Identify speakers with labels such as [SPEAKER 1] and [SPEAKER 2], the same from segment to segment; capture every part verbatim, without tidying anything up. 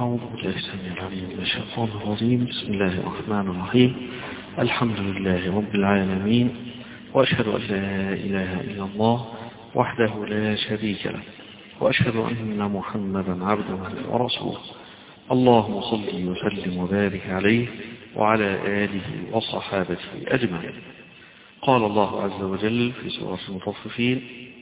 [SPEAKER 1] أعوذ بالله السميع العليم من الشيطان الرجيم. بسم الله الرحمن الرحيم. الحمد لله رب العالمين، وأشهد أن لا إله إلا الله وحده لا شريك له، وأشهد أن محمدا عبده ورسوله. اللهم صل وسلم وبارك عليه وعلى آله وصحابته أجمعين. قال الله عز وجل في سورة المطففين: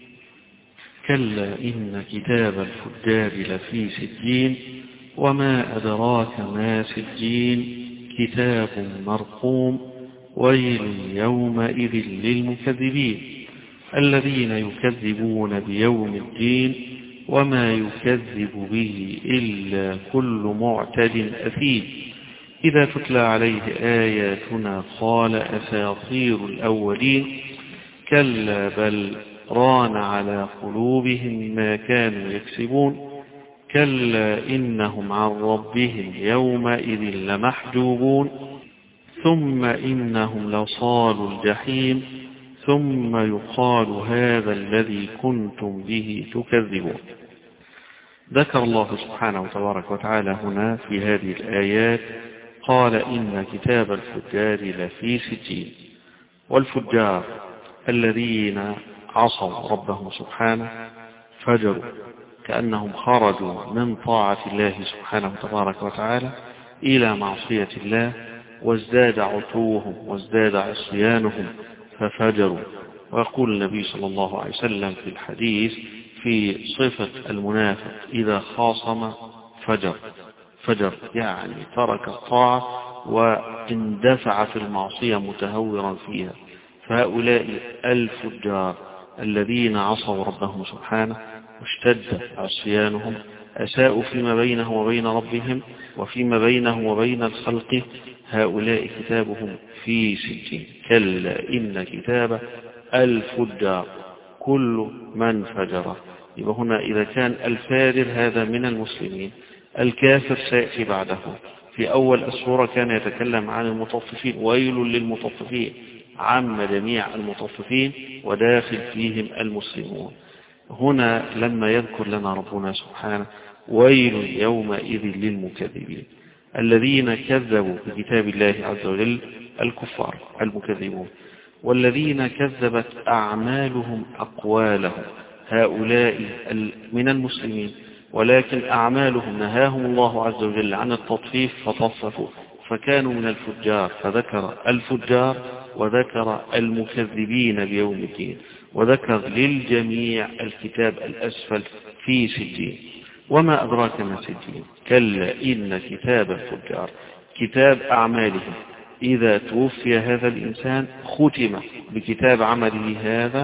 [SPEAKER 1] كلا إن كتاب الفجار لفي سجين وما أدراك ما سجين كتاب مرقوم ويل يومئذ للمكذبين الذين يكذبون بيوم الدين وما يكذب به إلا كل معتد أثيم إذا تتلى عليه آياتنا قال أساطير الأولين كلا بل ران على قلوبهم ما كانوا يكسبون كلا إنهم عن ربهم يومئذ لمحجوبون ثم إنهم لصالوا الجحيم ثم يقال هذا الذي كنتم به تكذبون. ذكر الله سبحانه وتبارك وتعالى هنا في هذه الآيات قال إن كتاب الفجار لفي سجين، والفجار الذين عصوا ربهم سبحانه فجروا كأنهم خرجوا من طاعة الله سبحانه وتبارك وتعالى إلى معصية الله، وازداد عتوهم وازداد عصيانهم ففجروا. ويقول النبي صلى الله عليه وسلم في الحديث في صفة المنافق إذا خاصم فجر فجر يعني ترك الطاعة واندفع في المعصية متهورا فيها. فهؤلاء الفجار الذين عصوا ربهم سبحانه واشتد عصيانهم، أساءوا فيما بينهم وبين ربهم وفيما بينهم وبين الخلق، هؤلاء كتابهم في سجين. كلا إن كتاب الفجار كل من فجر. يبقى هنا إذا كان الفاجر هذا من المسلمين، الكافر سيأتي بعده. في أول السورة كان يتكلم عن المطففين، ويل للمطففين، عم جميع المطففين وداخل فيهم المسلمون. هنا لما يذكر لنا ربنا سبحانه ويل يومئذ للمكذبين الذين كذبوا بكتاب الله عز وجل، الكفار المكذبون، والذين كذبت أعمالهم أقوالهم، هؤلاء من المسلمين ولكن أعمالهم نهاهم الله عز وجل عن التطفيف فطففوا فكانوا من الفجار، فذكر الفجار وذكر المكذبين بيوم الدين، وذكر للجميع الكتاب الأسفل في سجين. وما أدراك ما سجين؟ كلا إن كتاب الفجار كتاب أعمالهم، إذا توفي هذا الإنسان ختم بكتاب عمله هذا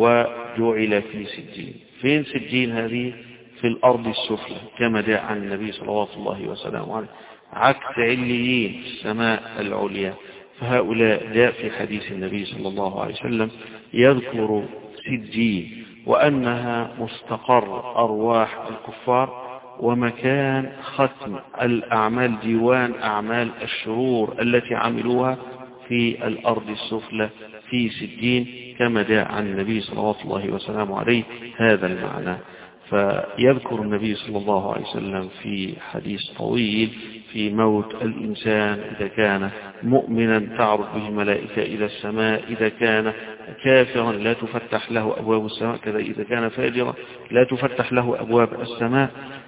[SPEAKER 1] وجعل في سجين. فين سجين هذه؟ في الأرض السفلى كما جاء عن النبي صلى الله عليه وسلم، عكس عليين السماء العليا. فهؤلاء جاء في حديث النبي صلى الله عليه وسلم يذكر سجين وأنها مستقر أرواح الكفار ومكان ختم الأعمال، ديوان أعمال الشرور التي عملوها في الأرض السفلى في سجين كما جاء عن النبي صلى الله عليه وسلم عليه هذا المعنى. فيذكر النبي صلى الله عليه وسلم في حديث طويل في موت الإنسان، إذا كان مؤمنا تعرض به الملائكة إلى السماء، إذا كان كافرا لا تفتح له أبواب السماء، كذا إذا كان فاجرا لا تفتح له أبواب السماء.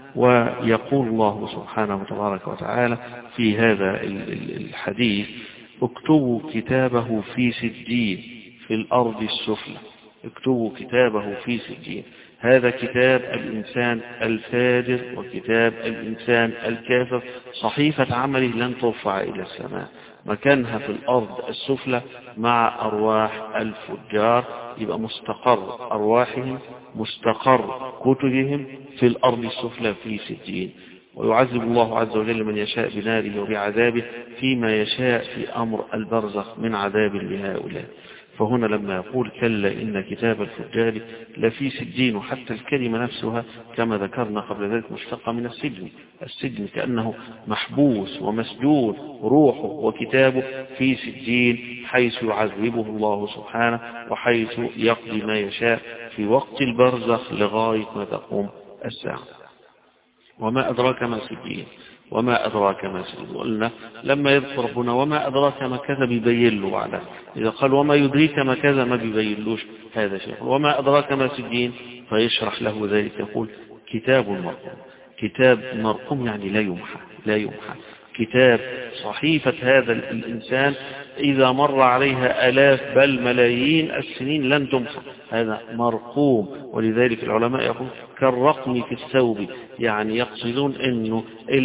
[SPEAKER 1] ويقول الله سبحانه وتبارك وتعالى في هذا الحديث: اكتبوا كتابه في سجين في الأرض السفلى. اكتبوا كتابه في سجين. هذا كتاب الإنسان الفاجر وكتاب الإنسان الكافر، صحيفة عمله لن ترفع إلى السماء، مكانها في الأرض السفلى مع أرواح الفجار. يبقى مستقر أرواحهم مستقر كتبهم في الأرض السفلى في سجين. ويعذب الله عز وجل من يشاء بناره وبعذابه فيما يشاء في أمر البرزخ من عذاب لهؤلاء. فهنا لما يقول كلا إن كتاب الفجار لفي سجين، وحتى الكلمة نفسها كما ذكرنا قبل ذلك مشتقة من السجن. السجن كأنه محبوس ومسجون روحه وكتابه في سجين، حيث يعذبه الله سبحانه وحيث يقضي ما يشاء في وقت البرزخ لغاية ما تقوم الساعة. وما أدراك ما سجين، وما أدراك ما سجين. قلنا لما يذكر ربنا وما أدراك ما كذا بيبين له بعدها، إذا قال وما يدريك ما كذا ما بيبينلوش هذا شيء. وما أدراك ما سجين فيشرح له ذلك، يقول كتاب مرقوم. كتاب مرقوم يعني لا يمحى، لا يمحى. كتاب صحيفة هذا الإنسان إذا مر عليها آلاف بل ملايين السنين لن تمحى، هذا مرقوم. ولذلك العلماء يقول كالرقم في الثوب، يعني يقصدون أنه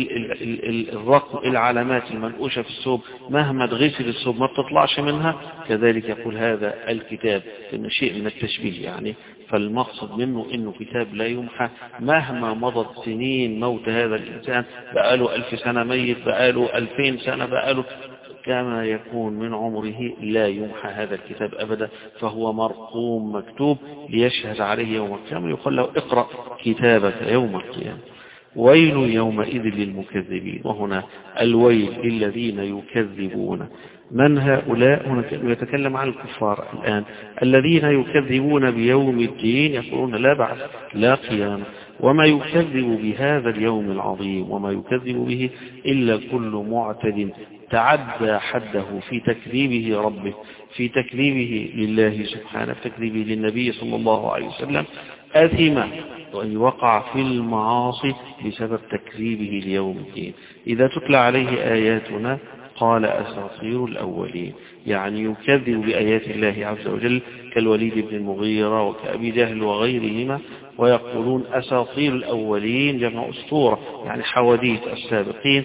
[SPEAKER 1] الرقم العلامات المنقوشة في الثوب مهما تغسل الثوب ما بتطلعش منها، كذلك يقول هذا الكتاب، إن شيء من التشبيه يعني. فالمقصد منه إنه كتاب لا يمحى مهما مضت سنين موت هذا الإنسان، بقاله ألف سنة ميت، بقاله ألفين سنة، بقاله كما يكون من عمره، لا يمحى هذا الكتاب أبدا، فهو مرقوم مكتوب ليشهد عليه يوم القيامة. يقول له اقرأ كتابك يوم القيامة. ويل يومئذ للمكذبين. وهنا الويل للذين يكذبون. من هؤلاء؟ هنا يتكلم عن الكفار الآن، الذين يكذبون بيوم الدين، يقولون لا بعث لا قيامة. وما يكذب بهذا اليوم العظيم، وما يكذب به إلا كل معتد تعدى حده في تكذيبه ربه، في تكذيبه لله سبحانه، في تكذيبه للنبي صلى الله عليه وسلم، أثم وأن وقع في المعاصي بسبب تكذيبه ليوم الدين. إذا تتلى عليه آياتنا قال أساطير الأولين، يعني يكذب بآيات الله عز وجل كالوليد بن المغيرة وكأبي جهل وغيرهما، ويقولون أساطير الأولين جمع أسطورة، يعني حواديت السابقين،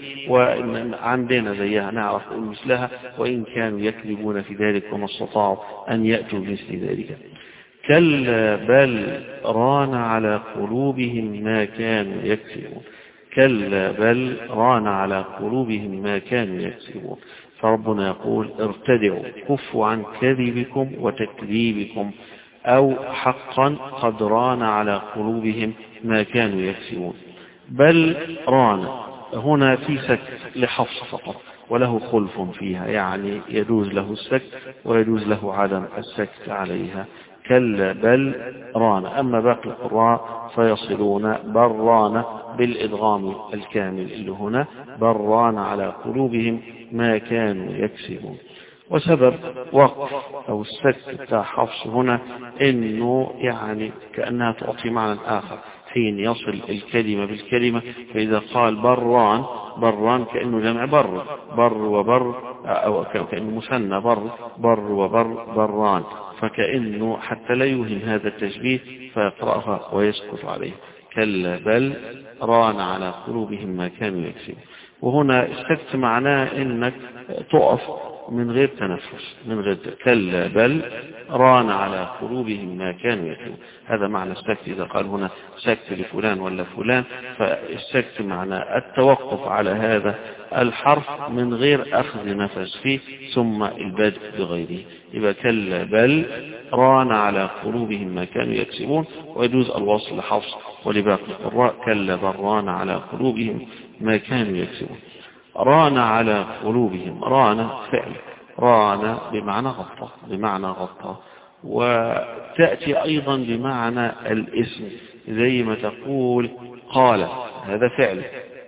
[SPEAKER 1] وعندنا زيها نعرف مثلها، وإن كانوا يكذبون في ذلك وما استطاعوا أن يأتوا مثل ذلك. كلا بل ران على قلوبهم ما كانوا يكسبون. كلا بل ران على قلوبهم ما كانوا يكسبون. فربنا يقول ارتدعوا، كفوا عن كذبكم وتكذيبكم، أو حقا قد ران على قلوبهم ما كانوا يكسبون. بل ران هنا في سكت لحفص فقط، وله خلف فيها، يعني يجوز له السكت ويجوز له عدم السكت عليها. كلا بل ران. أما باقي القراء فيصلون بل ران بالإدغام الكامل اللي هنا، بل ران على قلوبهم ما كانوا يكسبون. وسبب وقف أو السكت بتاع حفص هنا إنه يعني كأنها تعطي معنى آخر حين يصل الكلمة بالكلمة. فإذا قال بران، بران كأنه جمع بر، بر وبر، أو كأنه مثنى بر، بر وبر، بران، فكأنه حتى لا يوهم هذا التشبيه فيقرأها ويسكت عليه. كلا بل ران على قلوبهم ما كانوا يكسبون. وهنا السكت معناه إنك تقف من غير تنفس، من غير. كلا بل ران على قلوبهم ما كانوا يكسبون. هذا معنى السكت. إذا قال هنا سكت لفلان ولا فلان، فالسكت معناه التوقف على هذا الحرف من غير أخذ نفس فيه ثم البدء بغيره. يبقى كلا بل ران على قلوبهم ما كانوا يكسبون. ويجوز الوصل لحفص ولباقي القراء كلا بل ران على قلوبهم ما كانوا يكسبون. ران على قلوبهم، ران فعل، ران بمعنى غطى، بمعنى غطى. وتأتي أيضا بمعنى الاسم، زي ما تقول قال، هذا فعل.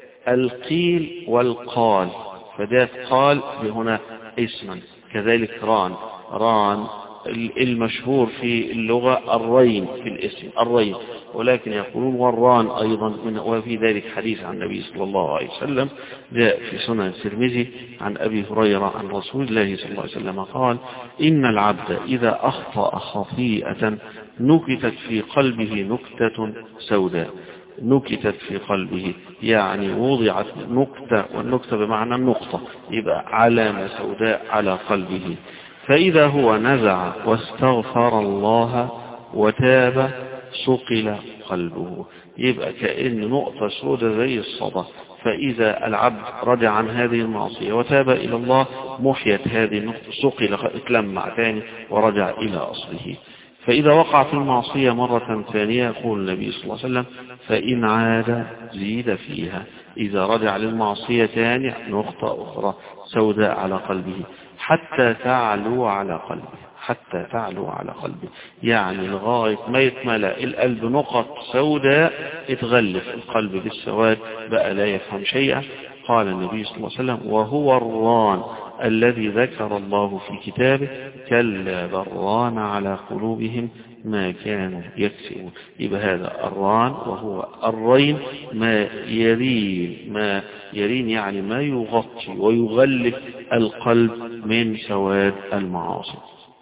[SPEAKER 1] القيل والقال، فذات قال هنا اسما. كذلك ران، ران المشهور في اللغة الرين في الاسم، الرين، ولكن يقولون والران أيضا. وفي ذلك حديث عن النبي صلى الله عليه وسلم جاء في سنن الترمذي عن أبي هريرة عن رسول الله صلى الله عليه وسلم قال إن العبد إذا أخطأ خطيئة نكتت في قلبه نكتة سوداء. نكتت في قلبه يعني وضعت نكتة، والنكتة بمعنى النقطة، يبقى علامة سوداء على قلبه. فإذا هو نزع واستغفر الله وتاب صقل قلبه. يبقى كأن نقطة سوداء زي الصدى. فإذا العبد رجع عن هذه المعصية وتاب إلى الله محيت هذه النقطة، صقل، اتلمع ثاني ورجع إلى أصله. فإذا وقع في المعصية مرة ثانية يقول النبي صلى الله عليه وسلم فإن عاد زيد فيها. إذا رجع للمعصية ثانية نقطة أخرى سوداء على قلبه حتى تعلو على قلبه، حتى تعلو على قلبه، يعني لغاية ما يتملأ القلب نقط سوداء اتغلف القلب بالسواد بقى لا يفهم شيئا. قال النبي صلى الله عليه وسلم وهو الران الذي ذكر الله في كتابه كلا بران على قلوبهم ما كانوا يكسبون. يبقى هذا الران وهو الرين ما يرين، ما يرين يعني ما يغطي ويغلف القلب من سواد المعاصي.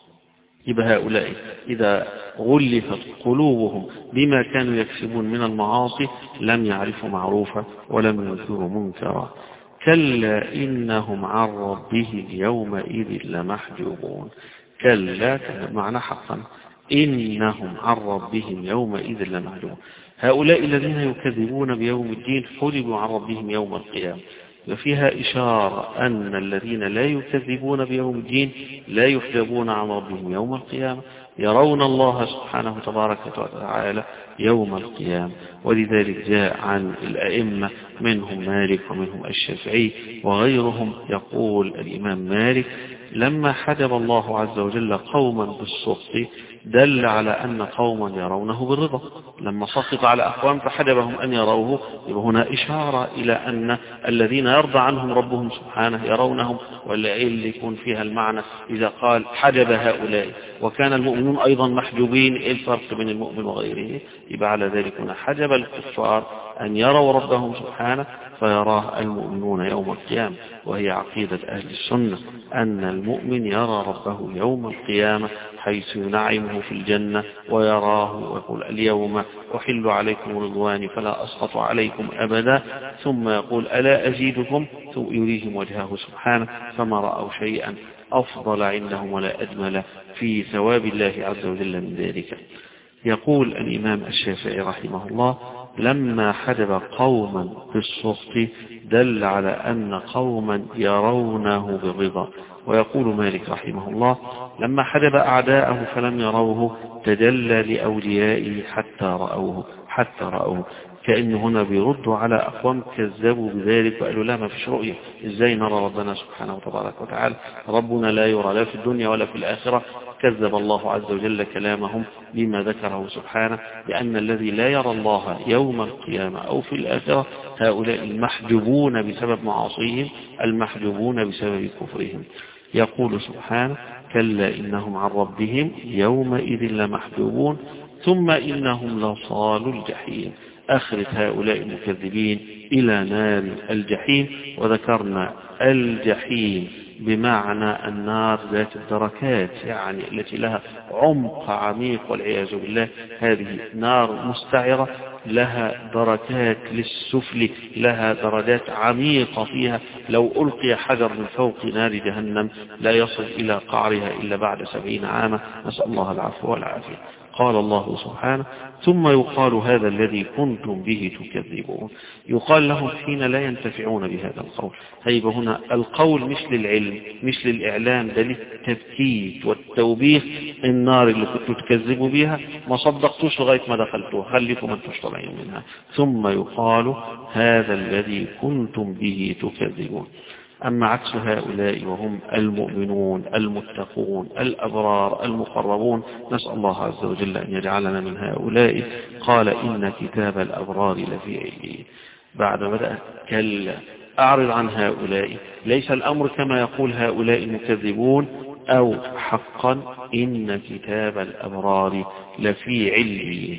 [SPEAKER 1] يبقى هؤلاء إذا غلفت قلوبهم بما كانوا يكسبون من المعاصي لم يعرفوا معروفا ولم ينكروا منكرا. كلا إنهم عن ربهم يومئذ لمحجوبون. كلا معنى حقا إنهم عن ربهم يومئذ لمحجوبون. هؤلاء الذين يكذبون بيوم الدين حجبوا عن ربهم يوم القيامة. وفيها إشارة أن الذين لا يكذبون بيوم الدين لا يحجبون عن ربهم يوم القيامة، يرون الله سبحانه تبارك وتعالى يوم القيامة. ولذلك جاء عن الأئمة منهم مالك ومنهم الشافعي وغيرهم يقول الإمام مالك لما حجب الله عز وجل قوما بالسخط دل على أن قوما يرونه بالرضا، لما سخط على أقوام فحجبهم أن يروه. يبقى هنا إشارة إلى أن الذين يرضى عنهم ربهم سبحانه يرونهم. ولا اللي يكون فيها المعنى إذا قال حجب هؤلاء وكان المؤمنون أيضا محجوبين، إيه الفرق بين المؤمن وغيره؟ يبقى على ذلك هنا حجب الكفار أن يروا ربهم سبحانه فيراه المؤمنون يوم القيامة. وهي عقيدة أهل السنة أن المؤمن يرى ربه يوم القيامة حيث ينعمه في الجنة ويراه ويقول اليوم أحل عليكم رضواني فلا أسخط عليكم أبدا، ثم يقول ألا أزيدكم، ثم يريهم وجهه سبحانه فما رأوا شيئا أفضل عندهم ولا أجمل في ثواب الله عز وجل من ذلك. يقول الإمام الشافعي رحمه الله لما حجب قوما بالسخط دل على أن قوما يرونه بالرضا. ويقول مالك رحمه الله لما حجب أعداءه فلم يروه تجلى لأوليائه حتى رأوه حتى رأوه. كأن هنا بيردوا على أقوام كذبوا بذلك وقالوا لا ما فيش رؤية، إزاي نرى ربنا سبحانه وتبارك وتعالى، ربنا لا يرى لا في الدنيا ولا في الآخرة. كذب الله عز وجل كلامهم بما ذكره سبحانه لأن الذي لا يرى الله يوم القيامة أو في الآخرة هؤلاء المحجوبون بسبب معاصيهم، المحجوبون بسبب كفرهم. يقول سبحانه كلا إنهم عن ربهم يومئذ لمحجوبون ثم إنهم لصالوا الجحيم. أخرج هؤلاء المكذبين إلى نار الجحيم. وذكرنا الجحيم بمعنى النار ذات الدركات، يعني التي لها عمق عميق والعياذ بالله. هذه نار مستعرة لها دركات للسفل، لها درجات عميقة فيها، لو ألقي حجر من فوق نار جهنم لا يصل إلى قعرها إلا بعد سبعين عاما، نسأل الله العفو والعافية. قال الله سبحانه ثم يقال هذا الذي كنتم به تكذبون. يقال لهم حين لا ينتفعون بهذا القول. هيبقى هنا القول مش للعلم مش للإعلام، ده للتبكيت والتوبيخ. النار اللي كنتوا تكذبوا بها ما صدقتوش لغاية ما دخلتوها، خليكم انتوا طالعين منها. ثم يقال هذا الذي كنتم به تكذبون. أما عكس هؤلاء وهم المؤمنون المتقون الأبرار المقربون، نسأل الله عز وجل أن يجعلنا من هؤلاء. قال إن كتاب الأبرار لفي عليين. بعد بدأ كلا أعرض عن هؤلاء، ليس الأمر كما يقول هؤلاء المكذبون أو حقا إن كتاب الأبرار لفي عليين.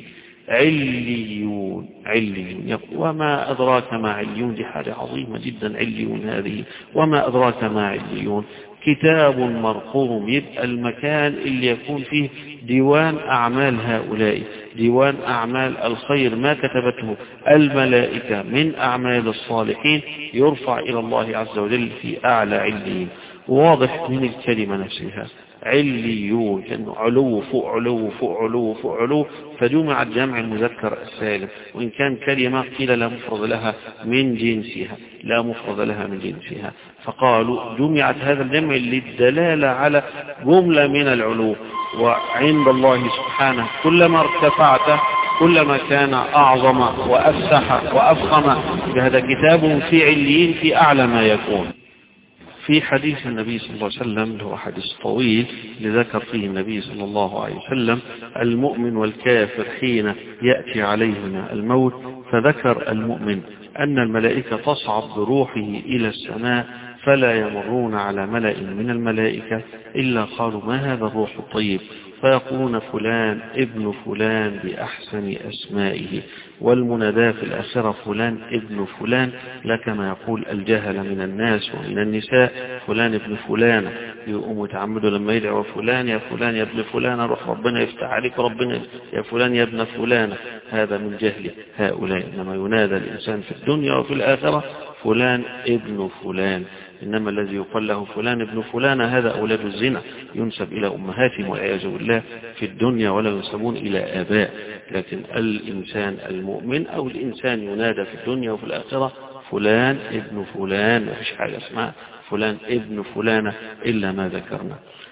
[SPEAKER 1] عليون عليون وما أدراك ما عليون، دي حاجة عظيمة جدا. عليون هذه وما أدراك ما عليون كتاب مرقوم، يبقى المكان اللي يكون فيه ديوان أعمال هؤلاء، ديوان أعمال الخير ما كتبته الملائكة من أعمال الصالحين يرفع إلى الله عز وجل في أعلى عليين. واضح من الكلمة نفسها عليون، كأنه علو فوق علو فوق علو فوق علو، فجمع الجمع المذكر السالم، وإن كان كلمة قيل لا مفرد لها من جنسها، لا مفرد لها من جنسها، فقالوا جمعت هذا الجمع للدلالة على جملة من العلو. وعند الله سبحانه كلما ارتفعت كلما كان أعظم وأفسح وأفخم. بهذا كتاب في عليين في أعلى ما يكون. في حديث النبي صلى الله عليه وسلم اللي هو حديث طويل لذكر فيه النبي صلى الله عليه وسلم المؤمن والكافر حين يأتي عليهما الموت، فذكر المؤمن أن الملائكة تصعد بروحه إلى السماء فلا يمرون على ملأ من الملائكة إلا قالوا ما هذا الروح الطيب، فيقولون فلان ابن فلان بأحسن أسمائه، والمنادى في الآخرة فلان ابن فلان، لا كما يقول الجهل من الناس ومن النساء فلان ابن فلان، يقوم يتعمدوا لما يدعوا فلان يا فلان يا ابن فلان روح ربنا يفتح عليك ربنا يا فلان يا ابن فلان، هذا من جهل هؤلاء. إنما ينادى الإنسان في الدنيا وفي الآخرة فلان ابن فلان، إنما الذي يقال له فلان ابن فلان هذا أولاد الزنا ينسب إلى أمهاتهم والعياذ بالله في الدنيا ولا ينسبون إلى آباء. لكن الإنسان المؤمن أو الإنسان ينادى في الدنيا وفي الآخرة فلان ابن فلان، ما فيش حاجة اسمها فلان ابن فلانة إلا ما ذكرنا.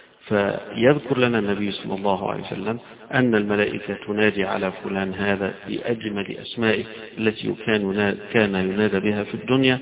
[SPEAKER 1] فيذكر لنا النبي صلى الله عليه وسلم أن الملائكة تنادي على فلان هذا بأجمل أسمائه التي كان كان ينادى بها في الدنيا،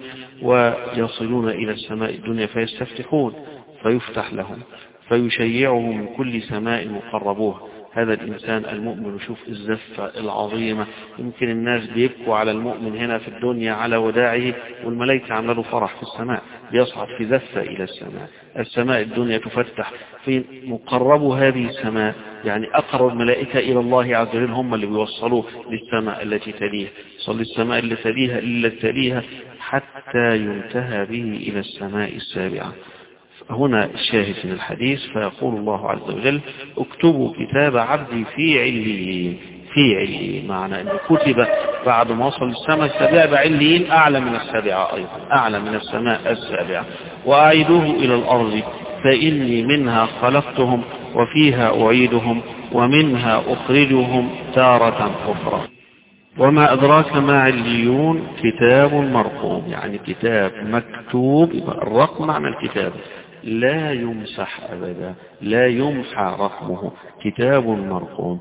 [SPEAKER 1] ويصلون إلى السماء الدنيا فيستفتحون فيفتح لهم فيشيعهم من كل سماء مقربوها. هذا الإنسان المؤمن شوف الزفة العظيمة، يمكن الناس بيبكوا على المؤمن هنا في الدنيا على وداعه، والملائكة عملوا له فرح في السماء، بيصعد في زفة إلى السماء. السماء الدنيا تفتح في مقرب هذه السماء، يعني أقرب الملائكة إلى الله عز وجل هم اللي بيوصلوه للسماء التي تليها، صل السماء اللي تليها إلا تليها حتى ينتهى به إلى السماء السابعة. هنا الشاهد من الحديث فيقول الله عز وجل اكتبوا كتاب عبدي في عليين. في عليين معنى أنه كتب بعد ما وصل السماء السابعة بعليين أعلى من السابعة، أيضا أعلى من السماء السابعة. وأعيدوه إلى الأرض فإني منها خلقتهم وفيها أعيدهم ومنها أخرجهم تارة أخرى. وما أدراك ما عليون كتاب مرقوم، يعني كتاب مكتوب، الرقم معنى الكتاب لا يمسح أبدا، لا يمحى رقمه، كتاب مرقوم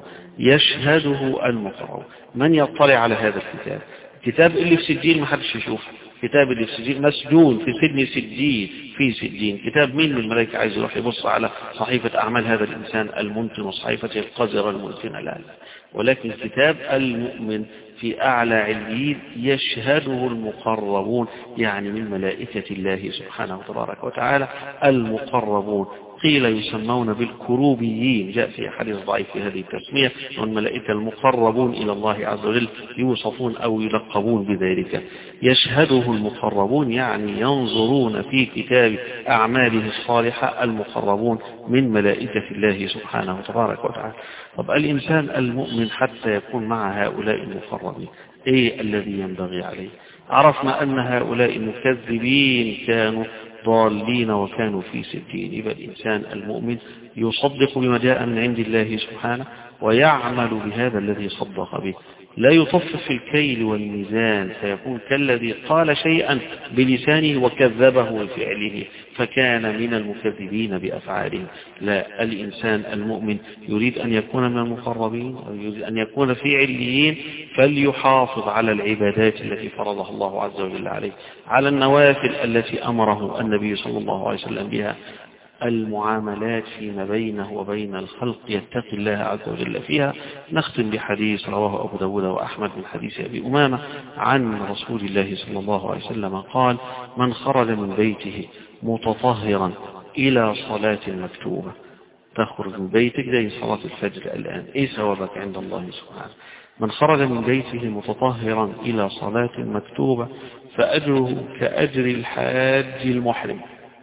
[SPEAKER 1] يشهده المقرؤ. من يطلع على هذا الكتاب؟ الكتاب اللي في سجين ما حدش يشوفه، كتاب اللي في سجين مسجون في سجن سجين في سجين. كتاب مين من الملائكة عايز يروح يبص على صحيفة أعمال هذا الإنسان المنتن وصحيفته القذرة المنتنة؟ لا، ولكن كتاب المؤمن في أعلى عليين يشهده المقربون، يعني من ملائكة الله سبحانه وتبارك وتعالى المقربون. قيل يسمون بالكروبيين، جاء في حديث ضعيف في هذه التسمية، والملائكة المقربون إلى الله عز وجل يوصفون أو يلقبون بذلك. يشهده المقربون يعني ينظرون في كتاب أعماله الصالحة المقربون من ملائكة الله سبحانه وتبارك وتعالى. طب الإنسان المؤمن حتى يكون مع هؤلاء المقربين إيه الذي ينبغي عليه؟ عرفنا أن هؤلاء المكذبين كانوا ضالين وكانوا في سجين. يبقى الإنسان المؤمن يصدق بما جاء من عند الله سبحانه ويعمل بهذا الذي صدق به، لا يطفف في الكيل والميزان فيكون كالذي قال شيئا بلسانه وكذبه بفعله فكان من المكذبين بأفعالهم. لا، الإنسان المؤمن يريد أن يكون من المقربين ويريد أن يكون في عليين، فليحافظ على العبادات التي فرضها الله عز وجل عليه، على النوافل التي أمره النبي صلى الله عليه وسلم بها، المعاملات فيما بينه وبين الخلق يتقي الله عز وجل فيها. نختم بحديث رواه أبو داود وأحمد من حديث أبي أمامة عن رسول الله صلى الله عليه وسلم قال: من خرج من بيته متطهرا إلى صلاة مكتوبة، تخرج من بيتك زي صلاة الفجر الآن، إيه ثوابك عند الله سبحانه؟ من خرج من بيته متطهرا إلى صلاة مكتوبة فأجره كأجر الحاج المحرم،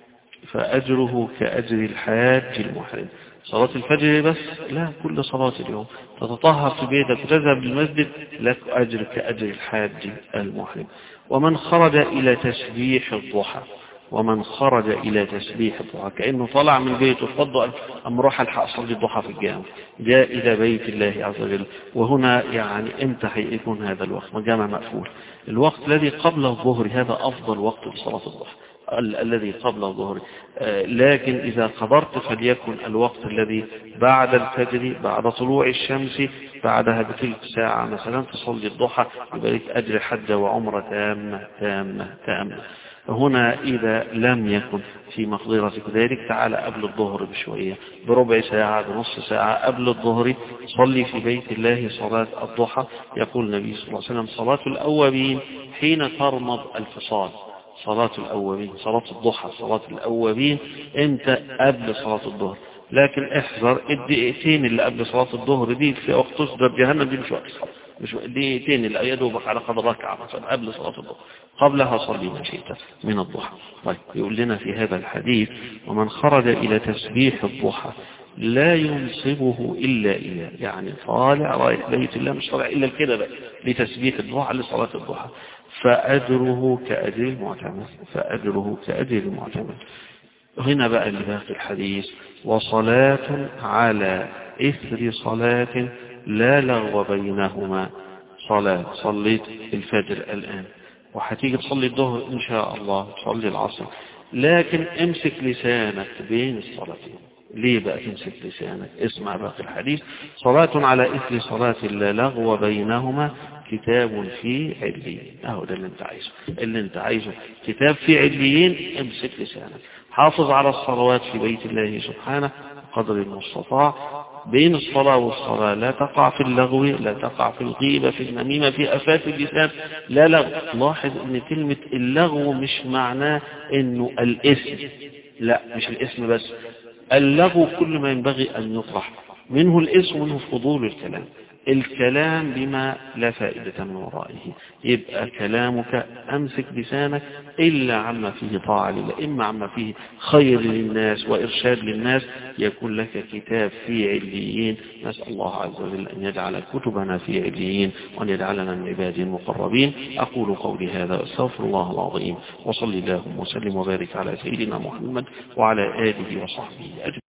[SPEAKER 1] فأجره كأجر الحاج المحرم. صلاة الفجر بس؟ لا، كل صلاة اليوم تتطهر في بيتك وتذهب للمسجد لك أجر كأجر الحاج المحرم. ومن خرج إلى تسبيح الضحى ومن خرج إلى تسبيح الضحى كأنه طلع من بيته اتفضل أم روح الحق صلي الضحى في الجامع، جاء إلى بيت الله عز وجل. وهنا يعني امتى هيكون هذا الوقت؟ مجامع مقفول. الوقت الذي قبل الظهر هذا أفضل وقت لصلاة الضحى، ال الذي قبل الظهر. آه لكن إذا قدرت فليكن الوقت الذي بعد الفجر، بعد طلوع الشمس، بعدها بتلك ساعة مثلا تصلي الضحى، يبقى لك أجر حجة وعمرة تامة تامة تامة. هنا إذا لم يكن في مقدرتك ذلك، تعال قبل الظهر بشوية، بربع ساعة، بنص ساعة قبل الظهر، صلي في بيت الله صلاة الضحى. يقول النبي صلى الله عليه وسلم: صلاة الأوابين حين ترمض الفصال. صلاة الأوابين، صلاة الضحى، صلاة الأوابين انت قبل صلاة الظهر. لكن احذر الدقيقتين اللي قبل صلاة الظهر دي في وقت تصدر جهنم، دي مش وقت صلاة، مش دقيقتين اللي يدوبك على قدر ركعة مثلا قبل صلاة الظهر، قبلها صلي ما شئت من الضحى. طيب يقول لنا في هذا الحديث: ومن خرج إلى تسبيح الضحى لا ينصبه إلا إياه، يعني طالع رايح بيت الله مش طالع إلا كده بقى لتسبيح الضحى لصلاة الضحى، فأجره كأجر المعتمر، فأجره كأجر المعتمر. هنا بقى اللي باقي الحديث: وصلاة على إثر صلاة لا لغو بينهما. صلاة صليت الفجر الآن وحتيجي تصلي الظهر إن شاء الله، تصلي العصر، لكن امسك لسانك بين الصلاتين. ليه بقى تمسك لسانك؟ اسمع باقي الحديث: صلاة على إثر صلاة لا لغو بينهما كتاب في عليين. اهو ده اللي انت عايزه، اللي انت عايزه كتاب في عليين. امسك لسانك، حافظ على الصلوات في بيت الله سبحانه قدر المستطاع، بين الصلاة والصلاة لا تقع في اللغو، لا تقع في الغيبة، في النميمة، في أفات اللسان، لا لغو. لاحظ ان كلمة اللغو مش معناه انه الاسم، لا مش الاسم بس، اللغو كل ما ينبغي ان يطرح منه الاسم ومنه فضول الكلام، الكلام بما لا فائدة من ورائه. يبقى كلامك أمسك لسانك إلا عما فيه طاعة لله، إما عما فيه خير للناس وإرشاد للناس، يكون لك كتاب في عليين. نسأل الله عز وجل أن يجعل كتبنا في عليين وأن يجعلنا من عباده المقربين. أقول قولي هذا وأستغفر الله العظيم، وصلي اللهم وسلم وبارك على سيدنا محمد وعلى آله وصحبه أجمعين.